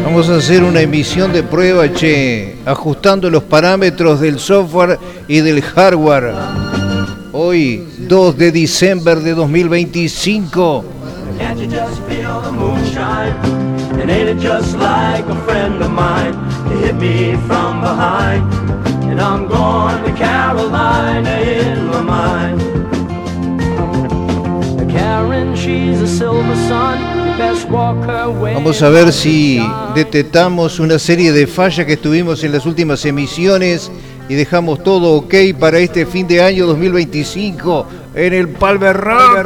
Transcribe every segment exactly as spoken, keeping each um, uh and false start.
Vamos a hacer una emisión de prueba, che, ajustando los parámetros del software y del hardware. Hoy, dos de diciembre de dos mil veinticinco. Can't you just feel the moonshine? And ain't it just like a friend of mine? It hit me from behind. And I'm going to Carolina in my mind. Karen, she's a silver sun. Vamos a ver si detectamos una serie de fallas que tuvimos en las últimas emisiones y dejamos todo ok para este fin de año dos mil veinticinco en el Palmer Rock.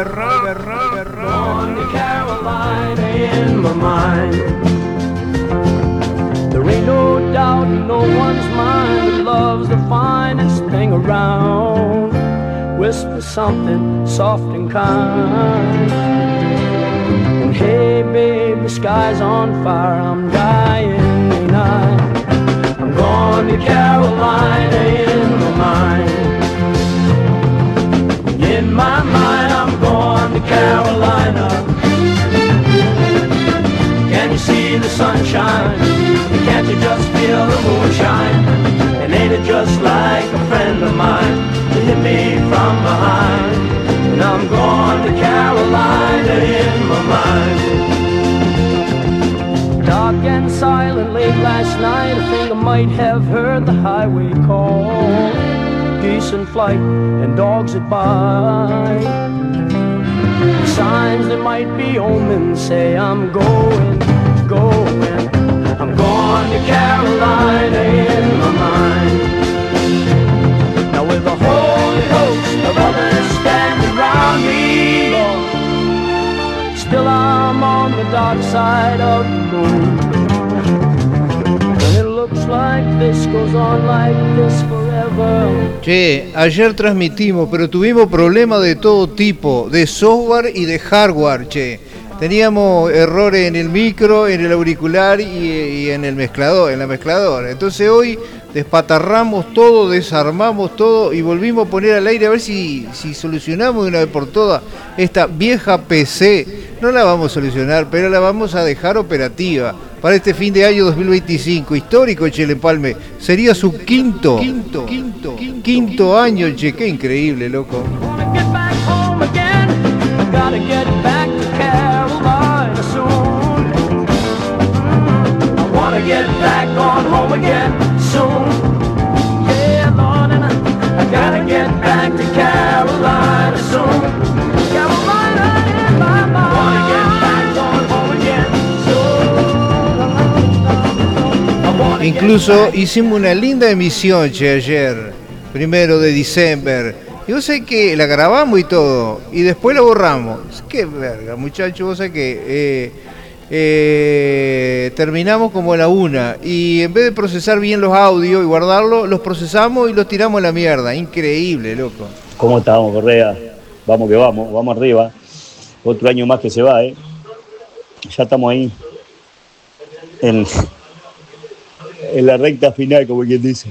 There ain't no doubt in no one's mind that love's the finest thing around. Whisper something soft and kind. And hey babe, the sky's on fire, I'm dying tonight. I'm going to Carolina in my mind. In my mind I'm going to Carolina. Can you see the sunshine? Can't you just feel the moonshine? And ain't it just like a friend of mine to hit me from behind? And I'm going to Carolina in my mind. Dark and silent late last night, I think I might have heard the highway call. Geese in flight and dogs that bite. Signs that might be omens say I'm going, going. I'm going to Carolina in my mind. Now with a holy host of others standing around me, Lord, still I'm on the dark side of the moon. And it looks like this goes on like this forever. Che, ayer transmitimos, pero tuvimos problemas de todo tipo, de software y de hardware, che. Teníamos errores en el micro, en el auricular y, y en el mezclador, en la mezcladora. Entonces hoy despatarramos todo, desarmamos todo y volvimos a poner al aire a ver si, si solucionamos de una vez por todas esta vieja P C. No la vamos a solucionar, pero la vamos a dejar operativa para este fin de año dos mil veinticinco. Histórico, che, el Empalme. Sería su quinto, quinto, quinto, quinto, quinto año, che. Qué increíble, loco. Get back on home again soon. Yeah, Lord, and I, I gotta get back to Carolina soon. Carolina in my mind. Wanna get back on home again soon. Incluso hicimos una linda emisión, che, ayer, primero de diciembre. Y vos sabés que la grabamos y todo, y después la borramos. Qué verga, muchachos, vos sabés que... Eh, Eh, terminamos como a la una y en vez de procesar bien los audios y guardarlos, los procesamos y los tiramos a la mierda. Increíble, loco. ¿Cómo estamos, Correa? Vamos que vamos, vamos arriba. Otro año más que se va, ¿eh? Ya estamos ahí en, en la recta final, como quien dice.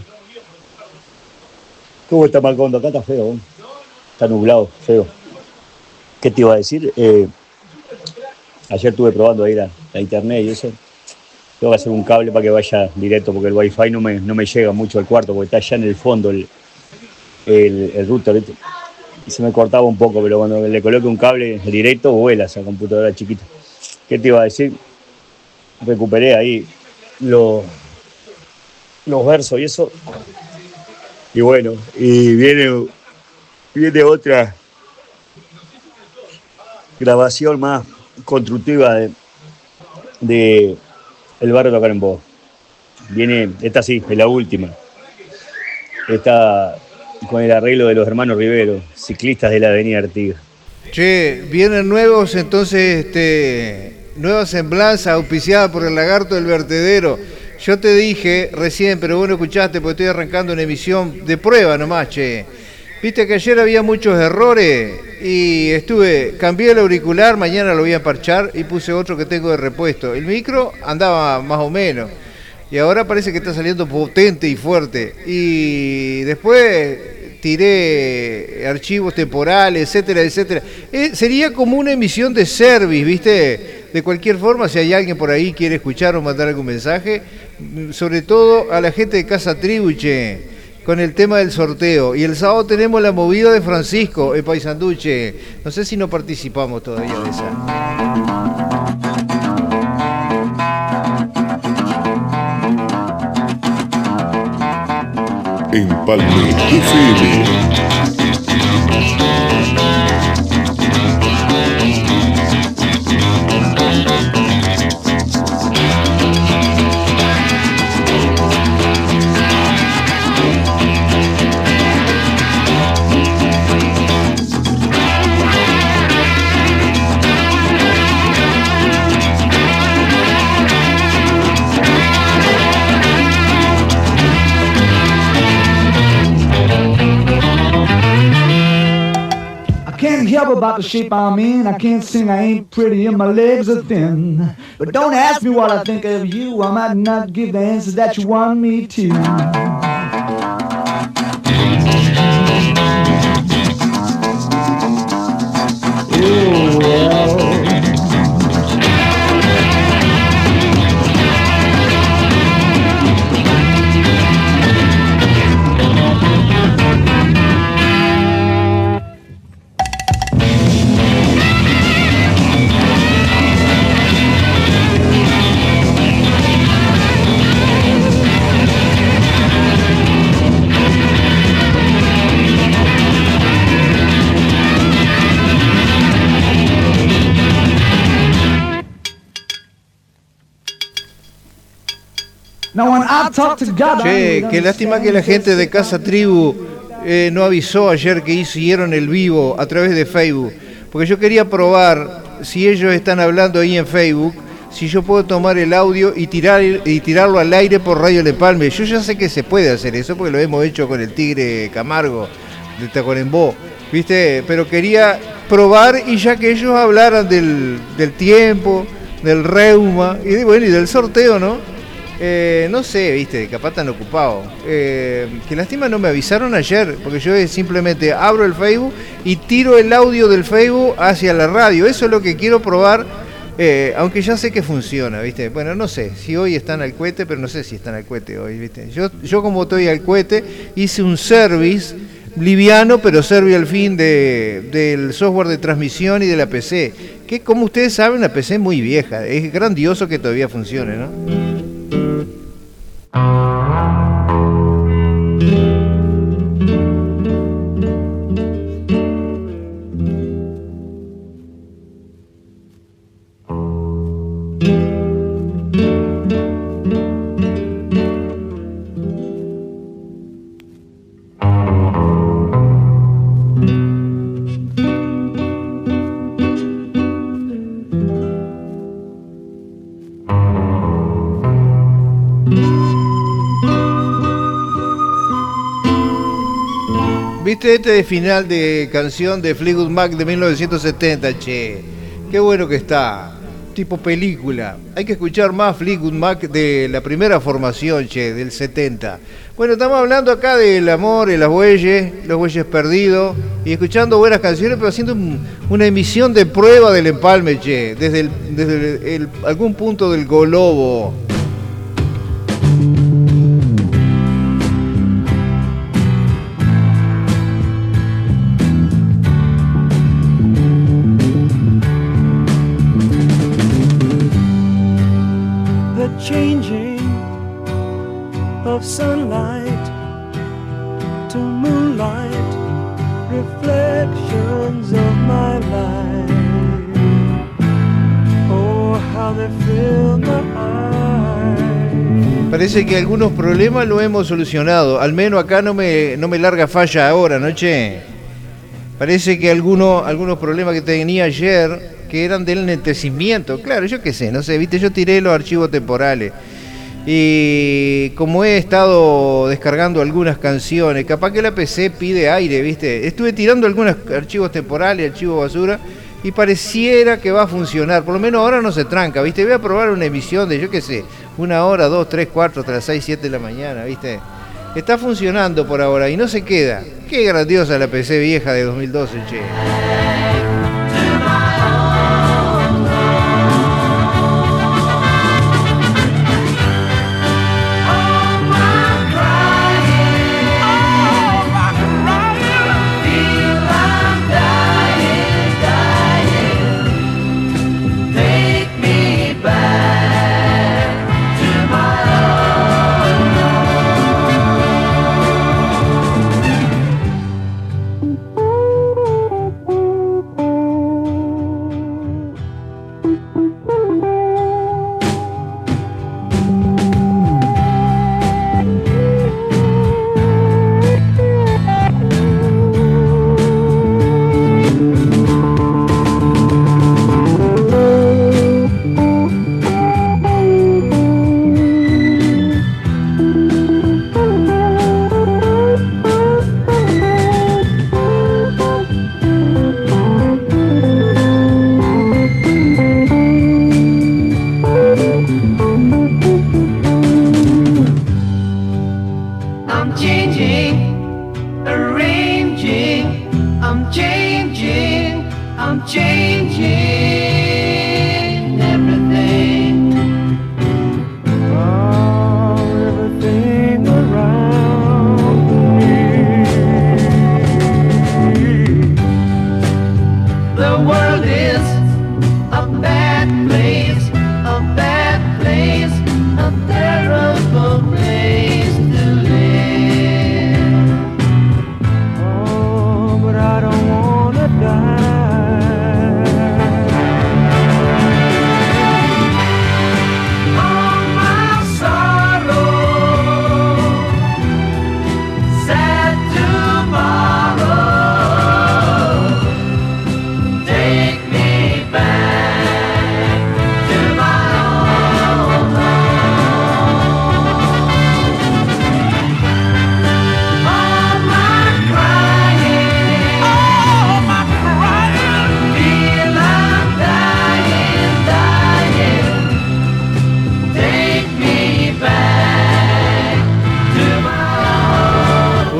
¿Cómo está Macondo? Acá está feo, ¿eh? Está nublado, feo. ¿Qué te iba a decir? Eh, Ayer estuve probando ahí la, la internet y eso. Tengo que hacer un cable para que vaya directo porque el wifi no me, no me llega mucho al cuarto porque está allá en el fondo el, el, el router, ¿viste? Y se me cortaba un poco, pero cuando le coloque un cable directo vuela esa computadora chiquita. ¿Qué te iba a decir? Recuperé ahí los, los versos y eso. Y bueno, y viene, viene otra grabación más constructiva de, de el barrio Tacuarembó. Viene, esta sí, es la última. Esta con el arreglo de los hermanos Rivero, ciclistas de la avenida Artigas. Che, vienen nuevos entonces, este, nueva semblanza auspiciada por el Lagarto del Vertedero. Yo te dije recién, pero vos no escuchaste porque estoy arrancando una emisión de prueba nomás, che. Viste que ayer había muchos errores y estuve, cambié el auricular, mañana lo voy a parchar y puse otro que tengo de repuesto. El micro andaba más o menos y ahora parece que está saliendo potente y fuerte. Y después tiré archivos temporales, etcétera, etcétera. Eh, sería como una emisión de service, ¿viste? de cualquier forma, si hay alguien por ahí quiere escuchar o mandar algún mensaje, sobre todo a la gente de Casa Tribu, che, con el tema del sorteo. Y el sábado tenemos la movida de Francisco en Paysandú, che. No sé si no participamos todavía de esa. Empalme F M. Help about the shape I'm in. I can't sing, I ain't pretty, and my legs are thin. But don't ask me what I think of you. I might not give the answers that you want me to. Oh, well. Che, qué lástima que la gente de Casa Tribu eh, no avisó ayer que hicieron el vivo a través de Facebook, porque yo quería probar si ellos están hablando ahí en Facebook, si yo puedo tomar el audio y tirar y tirarlo al aire por Radio El Empalme. Yo ya sé que se puede hacer eso porque lo hemos hecho con el Tigre Camargo de Tacuarembó, ¿viste? Pero quería probar y ya que ellos hablaran del, del tiempo, del reuma y, bueno, y del sorteo, ¿no? Eh, no sé, viste, capaz están ocupados. Eh, que lástima no me avisaron ayer, porque yo simplemente abro el Facebook y tiro el audio del Facebook hacia la radio. Eso es lo que quiero probar, eh, aunque ya sé que funciona, viste. Bueno, no sé si hoy están al cohete, pero no sé si están al cohete hoy, viste. Yo, yo como estoy al cohete, hice un service liviano, pero servicio al fin de, del software de transmisión y de la P C. Que como ustedes saben, una P C muy vieja. Es grandioso que todavía funcione, ¿no? ¿Viste este de final de canción de Fleetwood Mac de mil novecientos setenta, che? Qué bueno que está. Tipo película. Hay que escuchar más Fleetwood Mac de la primera formación, che, del setenta. Bueno, estamos hablando acá del amor, de las bueyes, los bueyes perdidos, y escuchando buenas canciones, pero haciendo un, una emisión de prueba del empalme, che, desde, el, desde el, el, algún punto del Golobo. Changing of sunlight to moonlight, reflections of my life. Oh, how they fill my eyes. Parece que algunos problemas lo hemos solucionado. Al menos acá no me, no me larga falla ahora, ¿no, che? Parece que algunos, algunos problemas que tenía ayer, que eran del enlentecimiento, claro, yo qué sé, no sé, viste, yo tiré los archivos temporales y como he estado descargando algunas canciones, capaz que la P C pide aire, viste, estuve tirando algunos archivos temporales, archivos basura y pareciera que va a funcionar, por lo menos ahora no se tranca, viste, voy a probar una emisión de, yo qué sé, una hora, dos, tres, cuatro, hasta las seis, siete de la mañana, viste, está funcionando por ahora y no se queda. Qué grandiosa la P C vieja de dos mil doce, che.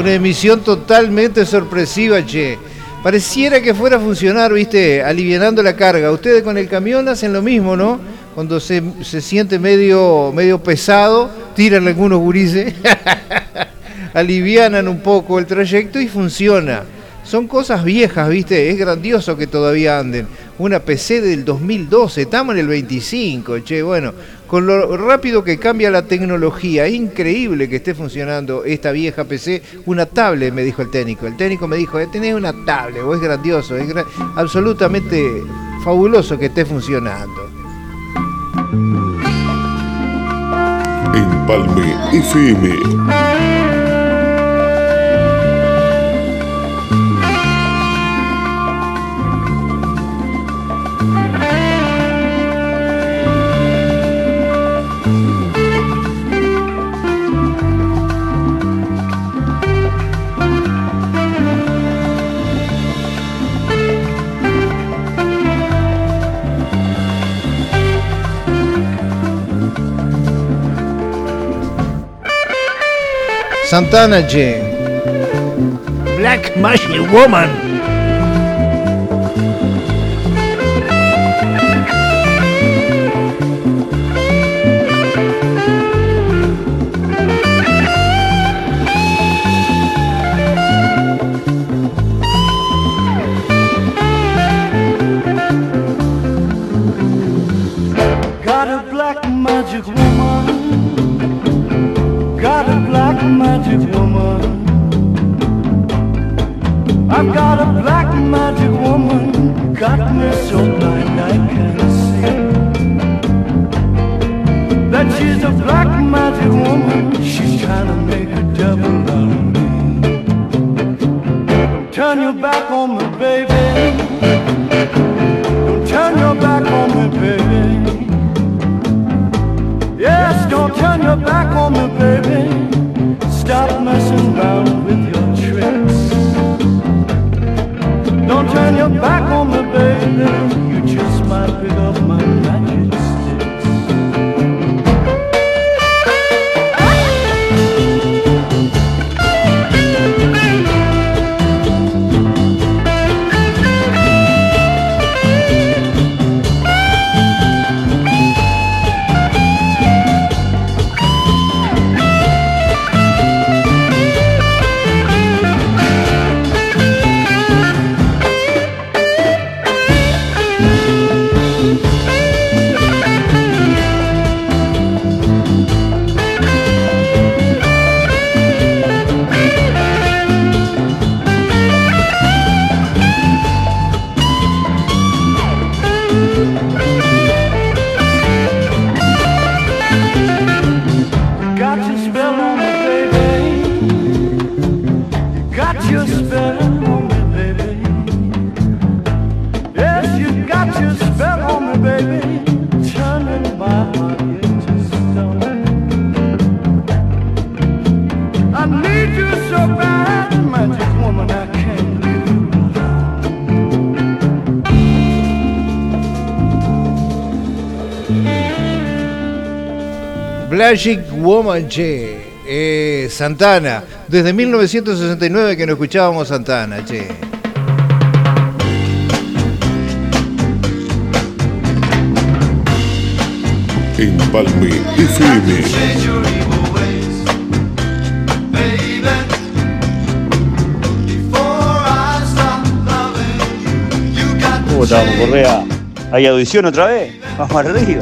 Una emisión totalmente sorpresiva, che. Pareciera que fuera a funcionar, viste, alivianando la carga. Ustedes con el camión hacen lo mismo, ¿no? Cuando se, se siente medio, medio pesado, tiran algunos gurises, alivianan un poco el trayecto y funciona. Son cosas viejas, viste, es grandioso que todavía anden. Una P C del dos mil doce, estamos en el veinticinco, che, bueno, con lo rápido que cambia la tecnología, es increíble que esté funcionando esta vieja P C. Una tablet, me dijo el técnico. El técnico me dijo, tenés una tablet, o es grandioso, es gra- absolutamente fabuloso que esté funcionando. Empalme F M. Santana, che. Black Magic Woman. Got a black magic woman. Got a black magic woman. I've got a black magic woman. Got me so blind I can't see. That she's a black magic woman. She's trying to make a devil out of me. Don't turn your back on me, baby. Don't turn your back on me, baby. Yes, don't turn your back on me, baby. Stop messing around with your tricks. Don't turn your back on me, baby. You just might pick up my magic sticks. Magic Woman, che. Eh, Santana. Desde mil novecientos sesenta y nueve que no escuchábamos Santana, che. Empalme F M. ¿Cómo estamos, Correa? ¿Hay audición otra vez? Vamos arriba.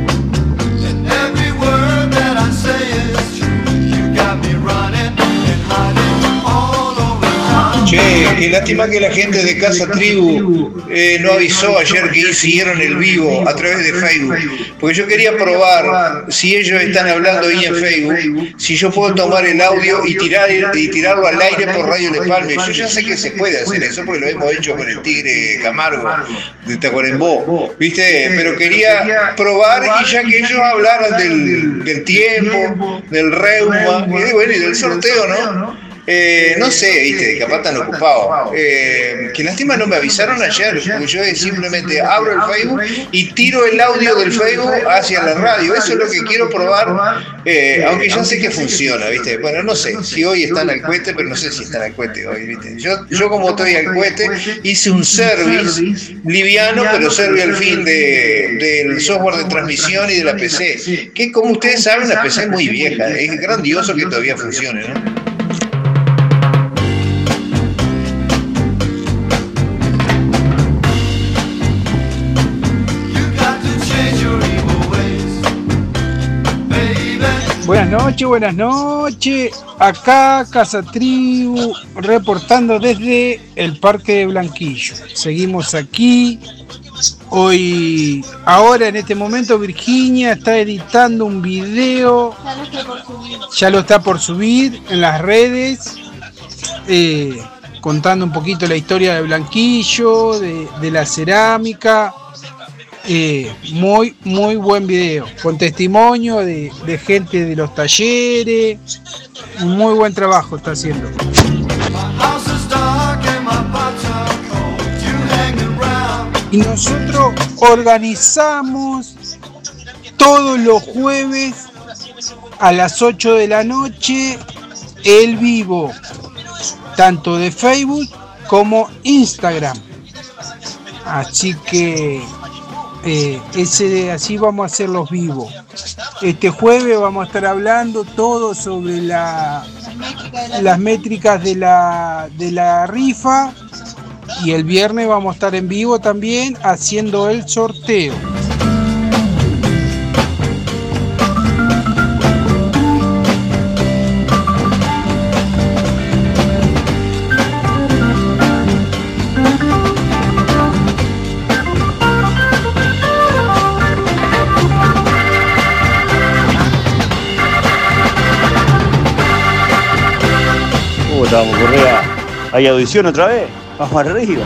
Che, qué lástima que la gente de Casa Tribu eh, no avisó ayer que siguieron el vivo a través de Facebook, porque yo quería probar si ellos están hablando ahí en Facebook, si yo puedo tomar el audio y tirar y tirarlo al aire por Radio El Empalme. Yo ya sé que se puede hacer eso porque lo hemos hecho con el Tigre Camargo de Tacuarembó, ¿viste? Pero quería probar y ya que ellos hablaran del, del tiempo, del reuma y, bueno, y del sorteo, ¿no? Eh, no sé, viste, capaz están ocupados. Eh, que lástima no me avisaron ayer, porque yo simplemente abro el Facebook y tiro el audio del Facebook hacia la radio. Eso es lo que quiero probar, eh, aunque ya sé que funciona, viste. Bueno, no sé si hoy están al cohete, pero no sé si están al cohete hoy, viste. Yo, yo como estoy al cohete, hice un service liviano, pero service al fin de, del software de transmisión y de la P C. Que como ustedes saben, la P C es muy vieja, es grandioso que todavía funcione, ¿no? Buenas noches, buenas noches. Acá Casa Tribu reportando desde el Parque de Blanquillo. Seguimos aquí. Hoy, ahora en este momento Virginia está editando un video. Ya lo está por subir, ya lo está por subir en las redes, eh, contando un poquito la historia de Blanquillo, de, de la cerámica. Eh, muy, muy buen video, con testimonio de, de gente de los talleres. Un muy buen trabajo está haciendo. Y nosotros organizamos todos los jueves a las ocho de la noche el vivo, tanto de Facebook como Instagram. Así que Eh, ese, así vamos a hacer los vivos. Este jueves vamos a estar hablando todo sobre la, las métricas de la, de la rifa, y el viernes vamos a estar en vivo también haciendo el sorteo. Vamos, Correa. ¿Hay audición otra vez? Vamos arriba.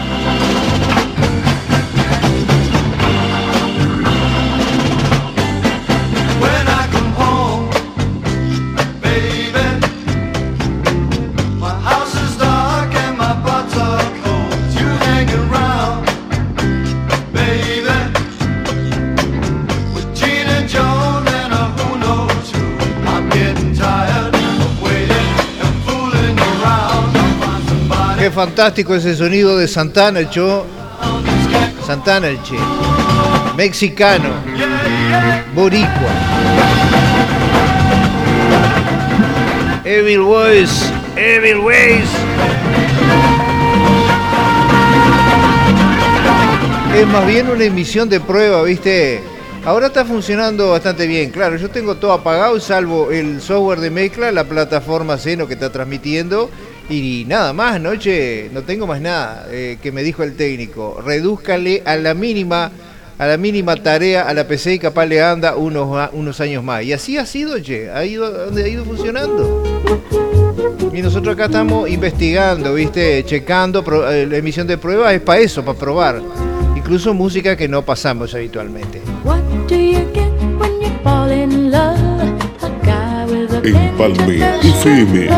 Qué fantástico ese sonido de Santana, el Cho. Santana, el Che. Mexicano. Boricua. Evil Ways. Evil Ways. Es más bien una emisión de prueba, ¿viste? Ahora está funcionando bastante bien. Claro, yo tengo todo apagado, salvo el software de mezcla, la plataforma Seno que está transmitiendo. Y nada más, noche, no tengo más nada, eh, que me dijo el técnico. Redúzcale a la mínima, a la mínima tarea a la P C y capaz le anda unos, unos años más. Y así ha sido, che, ha ido, ha ido funcionando. Y nosotros acá estamos investigando, viste, checando, pro, eh, la emisión de pruebas es para eso, para probar. Incluso música que no pasamos habitualmente. Empalme F M.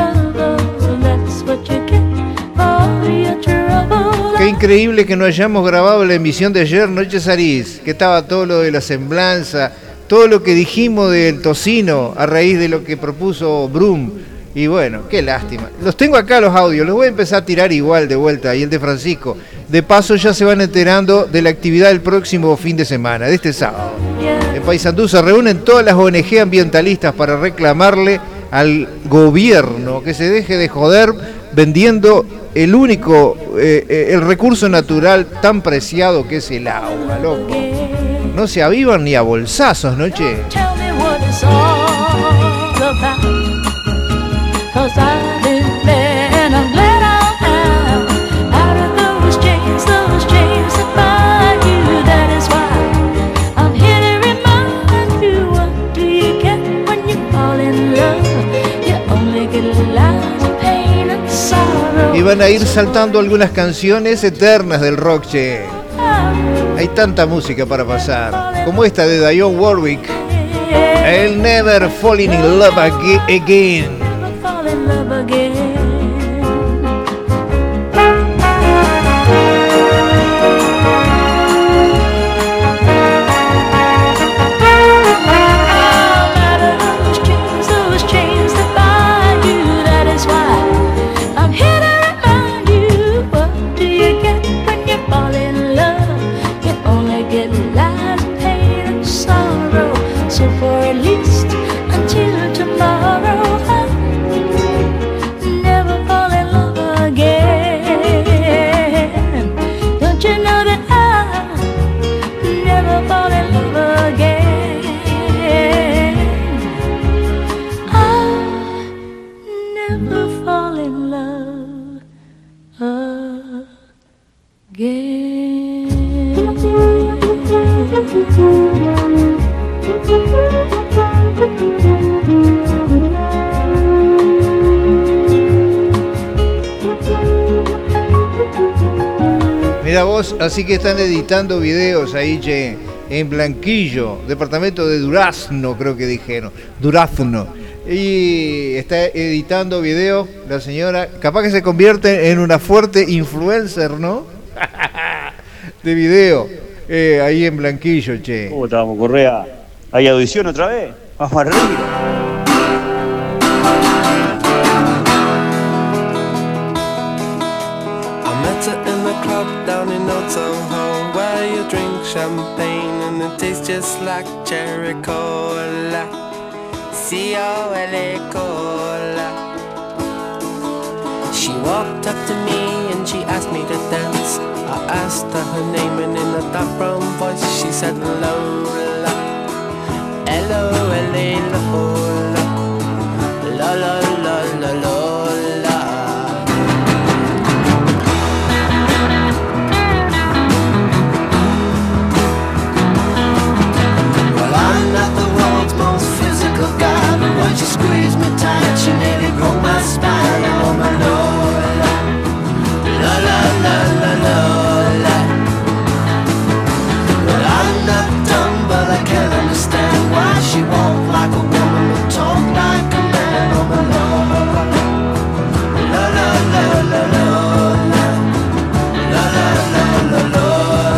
Qué increíble que no hayamos grabado la emisión de ayer, Noche Sariz, que estaba todo lo de la semblanza, todo lo que dijimos del tocino a raíz de lo que propuso Brum. Y bueno, qué lástima. Los tengo acá los audios, los voy a empezar a tirar igual de vuelta, y el de Francisco. De paso ya se van enterando de la actividad del próximo fin de semana, de este sábado. En Paysandú se reúnen todas las O N G ambientalistas para reclamarle al gobierno que se deje de joder vendiendo el único, eh, eh, el recurso natural tan preciado que es el agua, loco. No se avivan ni a bolsazos, ¿no, che? Y van a ir saltando algunas canciones eternas del rock, che. Hay tanta música para pasar, como esta de Dionne Warwick, I'll Never Fall in Love Again. Mira vos, así que están editando videos ahí, che, en Blanquillo, departamento de Durazno, creo que dijeron, Durazno. Y está editando videos la señora, capaz que se convierte en una fuerte influencer, ¿no? De video, eh, ahí en Blanquillo, che. ¿Cómo estábamos, Correa? ¿Hay audición otra vez? Vamos arriba. Down in Old Soho, where you drink champagne and it tastes just like cherry cola. C O L A cola. She walked up to me and she asked me to dance. I asked her her name and in a dark brown voice she said Lola. L O L A Lola. La la la la Lola. When she squeezed me tight, she nearly broke my spine. Oh my Lola, Lola, Lola, Lola. Well, I'm not dumb, but I can't understand why she walked like a woman and talk like a man. Oh my Lola, Lola, Lola, Lola, Lola, Lola, Lola.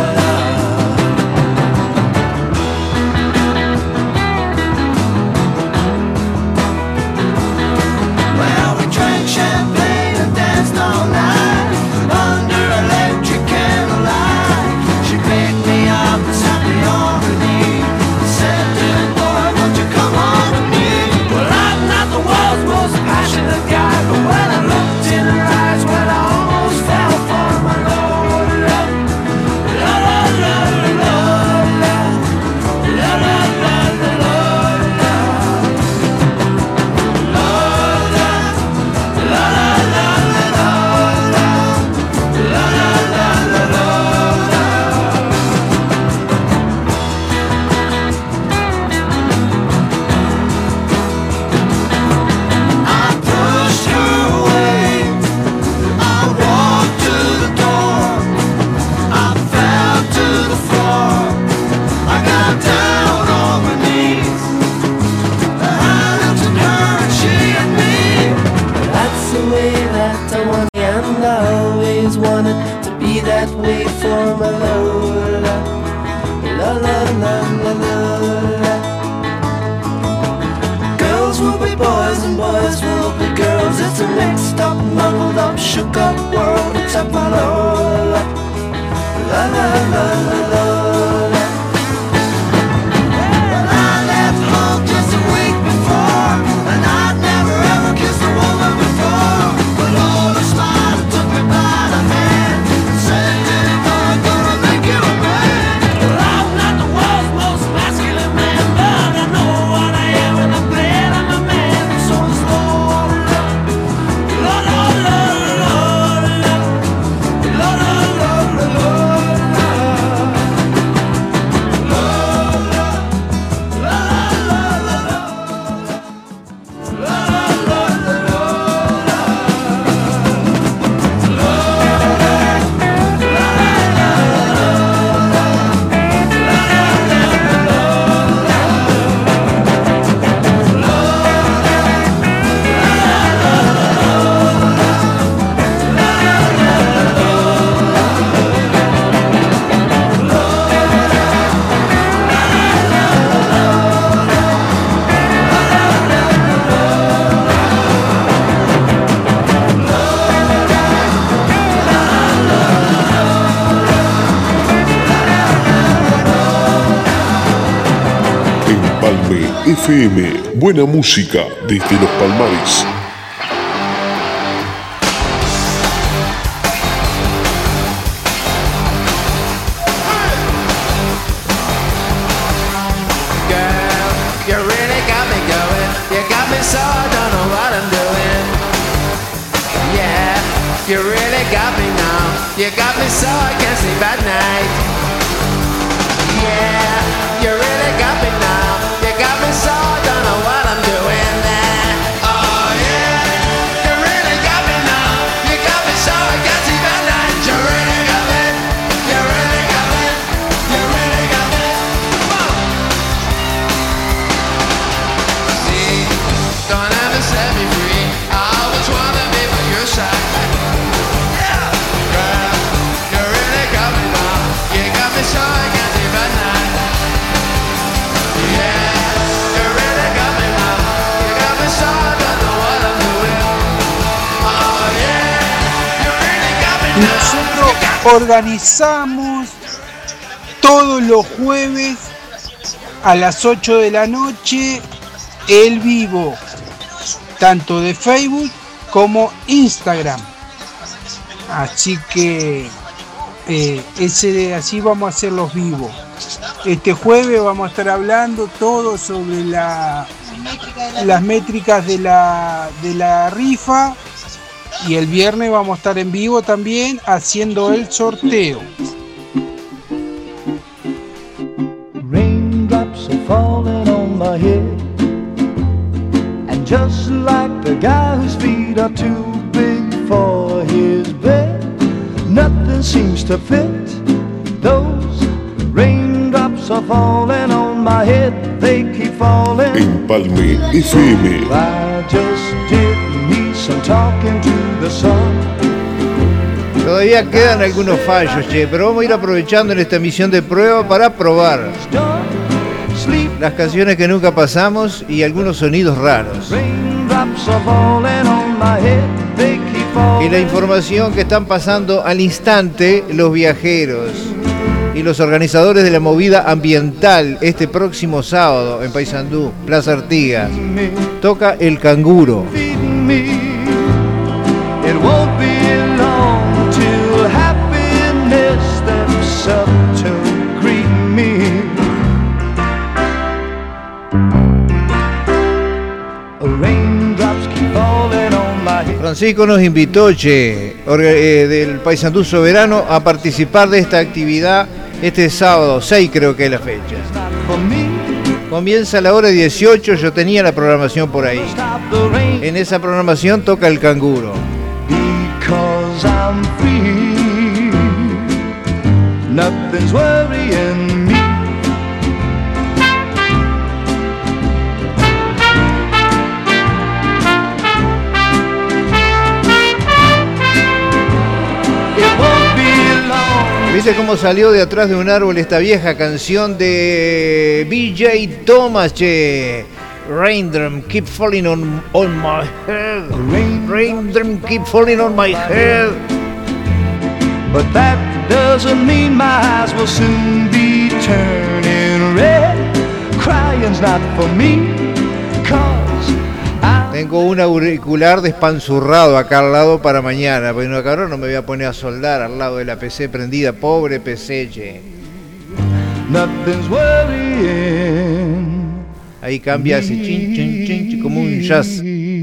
F M, buena música desde Los Palmares. You really got me now. You got me so I can't sleep at night. Yeah, you really got me now. You organizamos todos los jueves a las ocho de la noche el vivo, tanto de Facebook como Instagram. Así que eh, ese, así vamos a hacer los vivos. Este jueves vamos a estar hablando todo sobre la, las métricas de la, de la rifa, y el viernes vamos a estar en vivo también haciendo el sorteo. Raindrops are falling on my head, and just like the guy whose feet are too big for his bed, nothing seems to fit. Those raindrops are falling on my head, they keep falling. Empalme F M. I just did me some talking to the sun. Todavía quedan algunos fallos, che, pero vamos a ir aprovechando en esta misión de prueba para probar las canciones que nunca pasamos y algunos sonidos raros. Y la información que están pasando al instante los viajeros y los organizadores de la movida ambiental este próximo sábado en Paysandú, Plaza Artigas. Toca El Canguro. It won't be long till happiness steps up to greet me. Raindrops keep falling on my head. Francisco nos invitó, che, orga- eh, del Paysandú Soberano, a participar de esta actividad este sábado, seis creo que es la fecha. For me, Comienza a la hora dieciocho, yo tenía la programación por ahí. stop the rain En esa programación toca El Canguro. because I'm free. Nothing's worrying me. It won't be long. ¿Viste cómo salió de atrás de un árbol esta vieja canción de B J Thomas, che? Raindrop keep falling on, on my head. Raindrop keep falling on my head. But that doesn't mean my eyes will soon be turning red. Crying's not for me, 'cause I... Tengo un auricular despanzurrado acá al lado para mañana, porque no, cabrón, no me voy a poner a soldar al lado de la P C prendida. Pobre P C, che. Nothing's worrying. Ahí cambia así, chin, chin, chin, chin, como un jazz.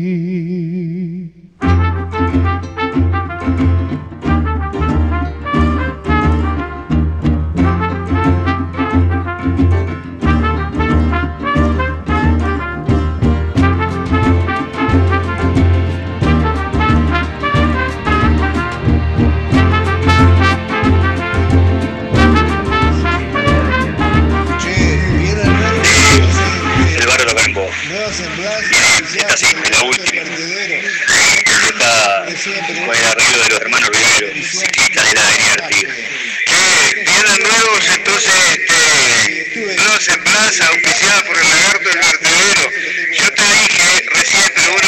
El barrio Tocambó. Está así, la última. Está con el arreglo de los hermanos Rivero. Está de la avenida Artigas. Vienen nuevos, entonces, este, nuevos en plaza, auspiciada por el lagarto del vertedero. Yo te dije recién, pero bueno.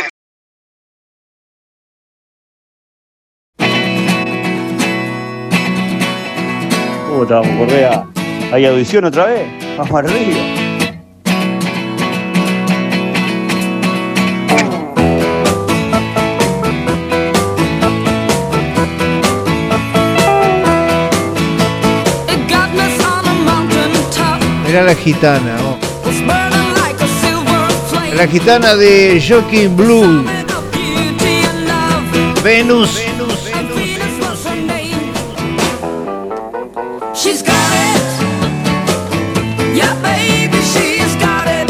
¿Cómo estamos, Correa? ¿Hay audición otra vez? Vamos arriba. Mirá la gitana, oh. La gitana de Joaquin Blue. Venus. She's got it. Yeah, baby, she's got it.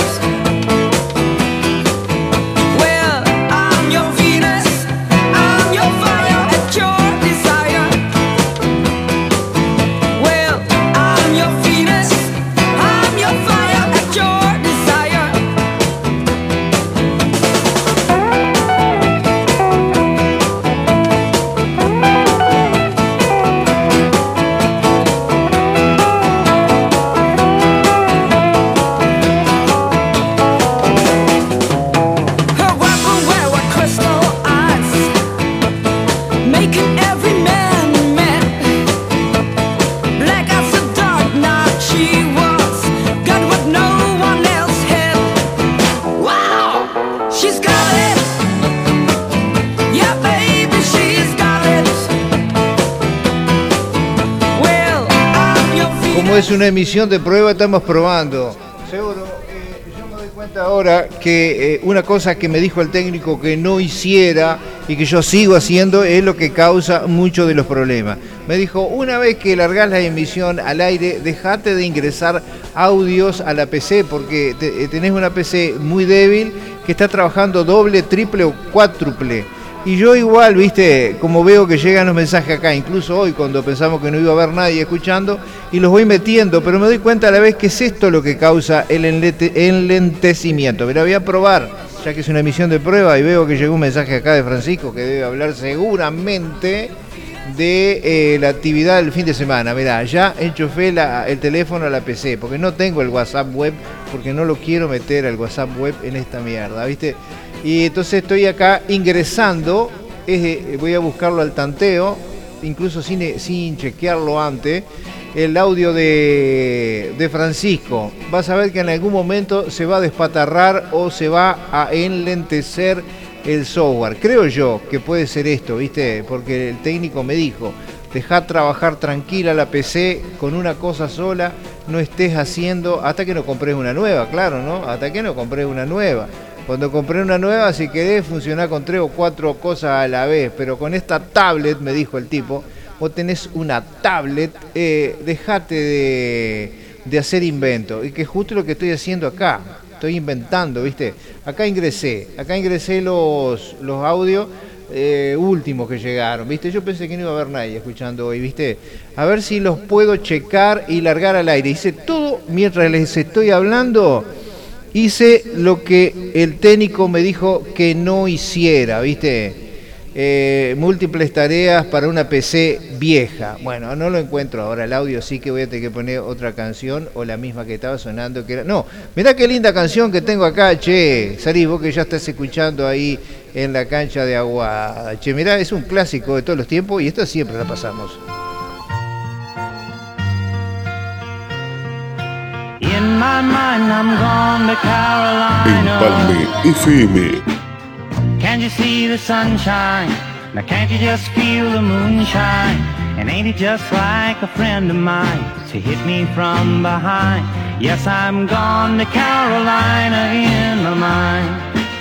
Well, I'm your Venus. I'm your fire at your desire. Well, I'm your Venus. I'm your fire at your desire. como es una emisión de prueba, estamos probando. Seguro, eh, yo me doy cuenta ahora que eh, una cosa que me dijo el técnico que no hiciera y que yo sigo haciendo es lo que causa muchos de los problemas. Me dijo, una vez que largás la emisión al aire, dejate de ingresar audios a la P C, porque te, tenés una P C muy débil que está trabajando doble, triple o cuádruple. Y yo igual, viste, como veo que llegan los mensajes acá, incluso hoy cuando pensamos que no iba a haber nadie escuchando, y los voy metiendo, pero me doy cuenta a la vez que es esto lo que causa el enlentecimiento. Pero voy a probar, ya que es una emisión de prueba, y veo que llegó un mensaje acá de Francisco que debe hablar seguramente de eh, la actividad del fin de semana. Mirá, ya enchufé la, el teléfono a la P C, porque no tengo el WhatsApp web, porque no lo quiero meter al WhatsApp web en esta mierda, ¿viste? Y entonces estoy acá ingresando, eh, voy a buscarlo al tanteo, incluso sin, sin chequearlo antes, el audio de, de Francisco. Vas a ver que en algún momento se va a despatarrar o se va a enlentecer el software. Creo yo que puede ser esto, ¿viste? Porque el técnico me dijo, dejá trabajar tranquila la P C con una cosa sola, no estés haciendo, hasta que no compres una nueva, claro, ¿no? Hasta que no compres una nueva. Cuando compré una nueva, si querés funcionar con tres o cuatro cosas a la vez, pero con esta tablet, me dijo el tipo, vos tenés una tablet, eh, dejate de, de hacer invento. Y que justo lo que estoy haciendo acá, estoy inventando, ¿viste? Acá ingresé, acá ingresé los, los audios eh, últimos que llegaron, ¿viste? Yo pensé que no iba a haber nadie escuchando hoy, ¿viste? A ver si los puedo checar y largar al aire. Hice todo mientras les estoy hablando. Hice lo que el técnico me dijo que no hiciera, ¿viste? Eh, múltiples tareas para una P C vieja. Bueno, no lo encuentro ahora el audio, sí que voy a tener que poner otra canción o la misma que estaba sonando. Que era... No, mirá qué linda canción que tengo acá, che. Sari, vos que ya estás escuchando ahí en la cancha de Aguada. Che, mirá, es un clásico de todos los tiempos y esto siempre la pasamos. In my mind, I'm gone to Carolina. Empalme F M. Can't you see the sunshine? Now can't you just feel the moonshine? And ain't it just like a friend of mine to hit me from behind? Yes, I'm gone to Carolina in my mind.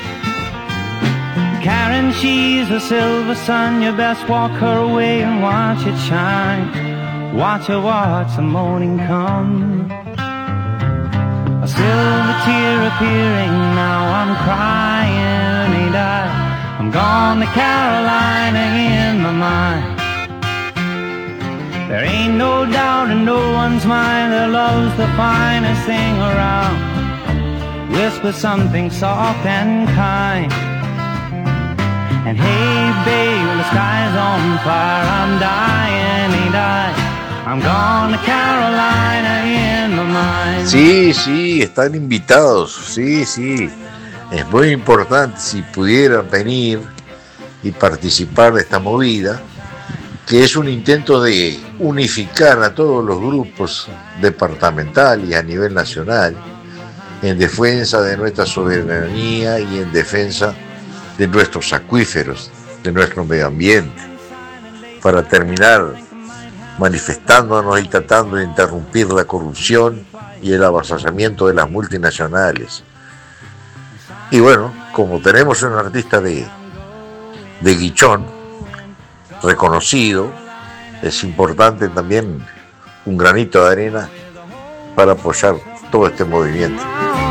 Karen, she's a silver sun. You best walk her way and watch it shine. Watch her watch the morning come. A silver tear appearing, now I'm crying, ain't I? I'm gone to Carolina in my mind. There ain't no doubt in no one's mind that love's the finest thing around. Whisper something soft and kind. And hey babe, the sky's on fire, I'm dying, ain't I? I'm gone to Carolina in my mind. Sí, sí, están invitados, sí, sí. Es muy importante si pudieran venir y participar de esta movida, que es un intento de unificar a todos los grupos departamentales y a nivel nacional en defensa de nuestra soberanía y en defensa de nuestros acuíferos, de nuestro medio ambiente, para terminar manifestándonos y tratando de interrumpir la corrupción y el avasallamiento de las multinacionales. Y bueno, como tenemos un artista de, de Guichón reconocido, es importante también un granito de arena para apoyar todo este movimiento.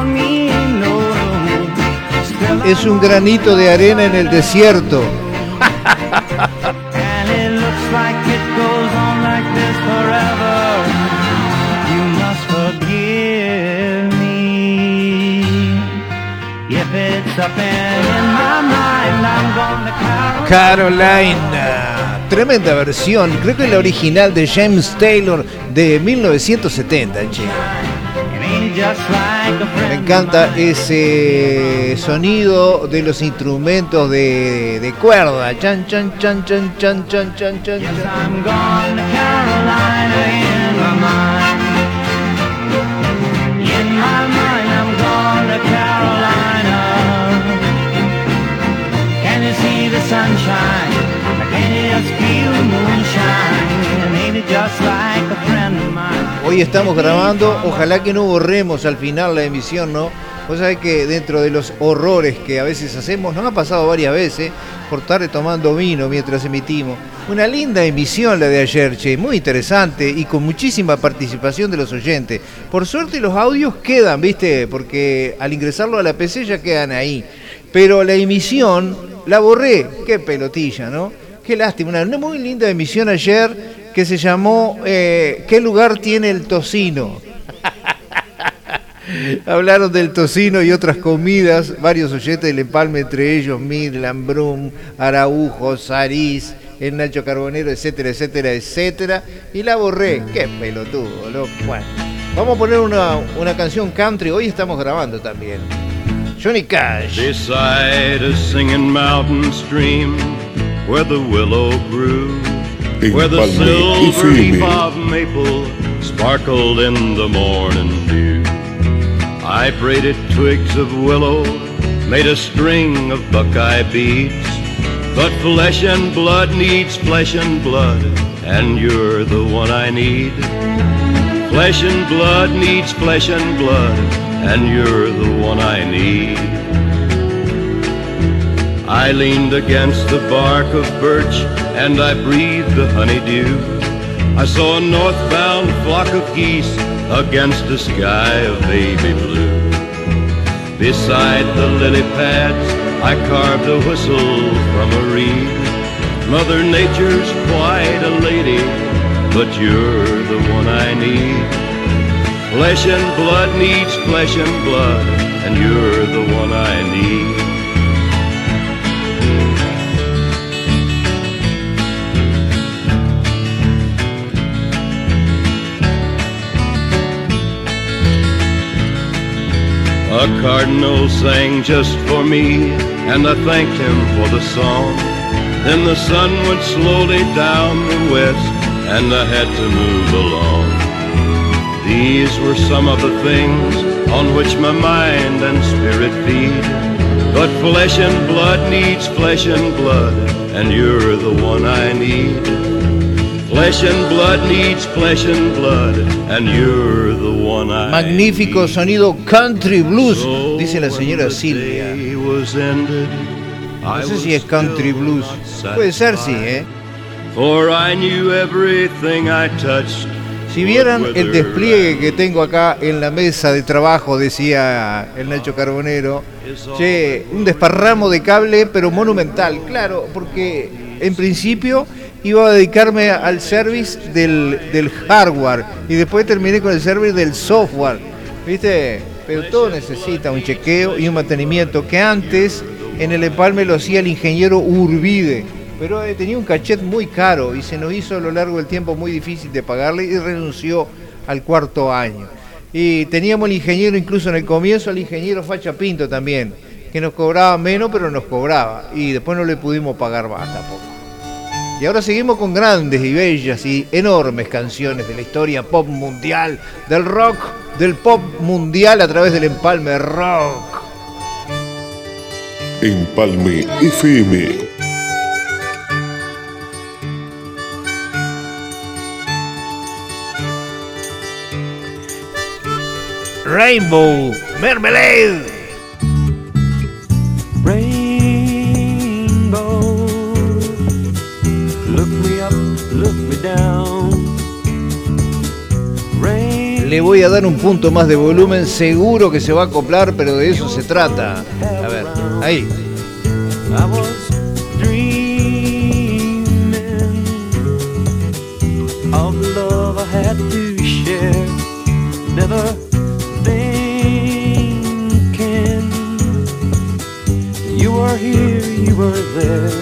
Es un granito de arena en el desierto. Carolina, tremenda versión, creo que es la original de James Taylor de mil novecientos setenta, che. Me encanta ese sonido de los instrumentos de, de cuerda. Chan, chan, chan, chan, chan, chan, chan, chan, chan. Hoy estamos grabando, ojalá que no borremos al final la emisión, ¿no? Vos sabés que dentro de los horrores que a veces hacemos, nos ha pasado varias veces, por estar tomando vino mientras emitimos. Una linda emisión la de ayer, che, muy interesante y con muchísima participación de los oyentes. Por suerte los audios quedan, ¿viste? Porque al ingresarlo a la P C ya quedan ahí. Pero la emisión la borré, qué pelotilla, ¿no? Qué lástima, una, una muy linda emisión ayer que se llamó eh, ¿qué lugar tiene el tocino? Hablaron del tocino y otras comidas, varios oyentes del Empalme, entre ellos Midland, Brum, Araujo, Sariz, el Nacho Carbonero, etcétera, etcétera, etcétera. Y la borré, qué pelotudo, loco. Bueno, vamos a poner una, una canción country, hoy estamos grabando también. Johnny Cash. Beside a singing mountain stream where the willow grew, where the silver leaf of maple sparkled in the morning dew. I braided twigs of willow, made a string of buckeye beads. But flesh and blood needs flesh and blood, and you're the one I need. Flesh and blood needs flesh and blood, and you're the one I need. I leaned against the bark of birch, and I breathed the honeydew. I saw a northbound flock of geese against a sky of baby blue. Beside the lily pads, I carved a whistle from a reed. Mother Nature's quite a lady, but you're the one I need. Flesh and blood needs flesh and blood, and you're the one I need. A cardinal sang just for me, and I thanked him for the song. Then the sun went slowly down the west, and I had to move along. These were some of the things on which my mind and spirit feed. But flesh and blood needs flesh and blood, and you're the one I need. Flesh and blood needs flesh and blood, and you're the one I need. Magnífico sonido country blues, dice la señora Silvia. No sé si es country blues. Puede ser, sí, ¿eh? For I knew everything I touched. Si vieran el despliegue que tengo acá en la mesa de trabajo, decía el Nacho Carbonero, che, un desparramo de cable, pero monumental, claro, porque en principio iba a dedicarme al service del, del hardware y después terminé con el service del software, ¿viste? Pero todo necesita un chequeo y un mantenimiento que antes en el Empalme lo hacía el ingeniero Urbide, pero eh, tenía un cachet muy caro y se nos hizo a lo largo del tiempo muy difícil de pagarle y renunció al cuarto año. Y teníamos el ingeniero incluso en el comienzo, el ingeniero Facha Pinto también, que nos cobraba menos pero nos cobraba y después no le pudimos pagar más tampoco. Y ahora seguimos con grandes y bellas y enormes canciones de la historia pop mundial, del rock, del pop mundial a través del Empalme Rock. Empalme F M. Rainbow Marmalade. Rainbow, look me up, look me down. Rain... Le voy a dar un punto más de volumen, seguro que se va a acoplar, pero de eso se trata. A ver, ahí. I was dreaming of love I had to share, never thinking you were here, you were there.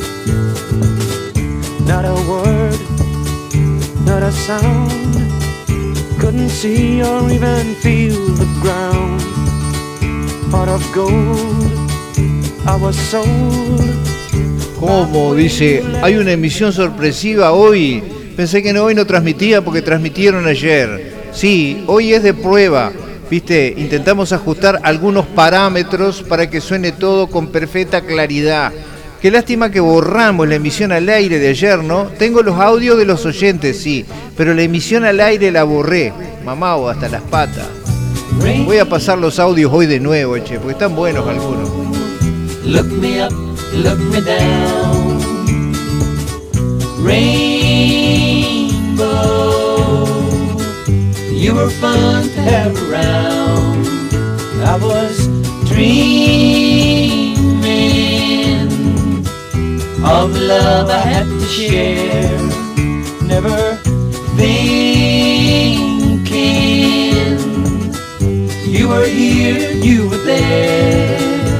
Not a word, not a sound, couldn't see or even feel the ground. Heart of gold, I was sold. ¿Cómo? Dice, hay una emisión sorpresiva hoy. Pensé que no, hoy no transmitía porque transmitieron ayer. Sí, hoy es de prueba. Viste, intentamos ajustar algunos parámetros para que suene todo con perfecta claridad. Qué lástima que borramos la emisión al aire de ayer, ¿no? Tengo los audios de los oyentes, sí, pero la emisión al aire la borré. Mamá, hasta las patas. Voy a pasar los audios hoy de nuevo, che, porque están buenos algunos. Look me up, look me down. Rainbow, you were fun to have around. I was dreaming of the love I had to share. Never thinking you were here, you were there.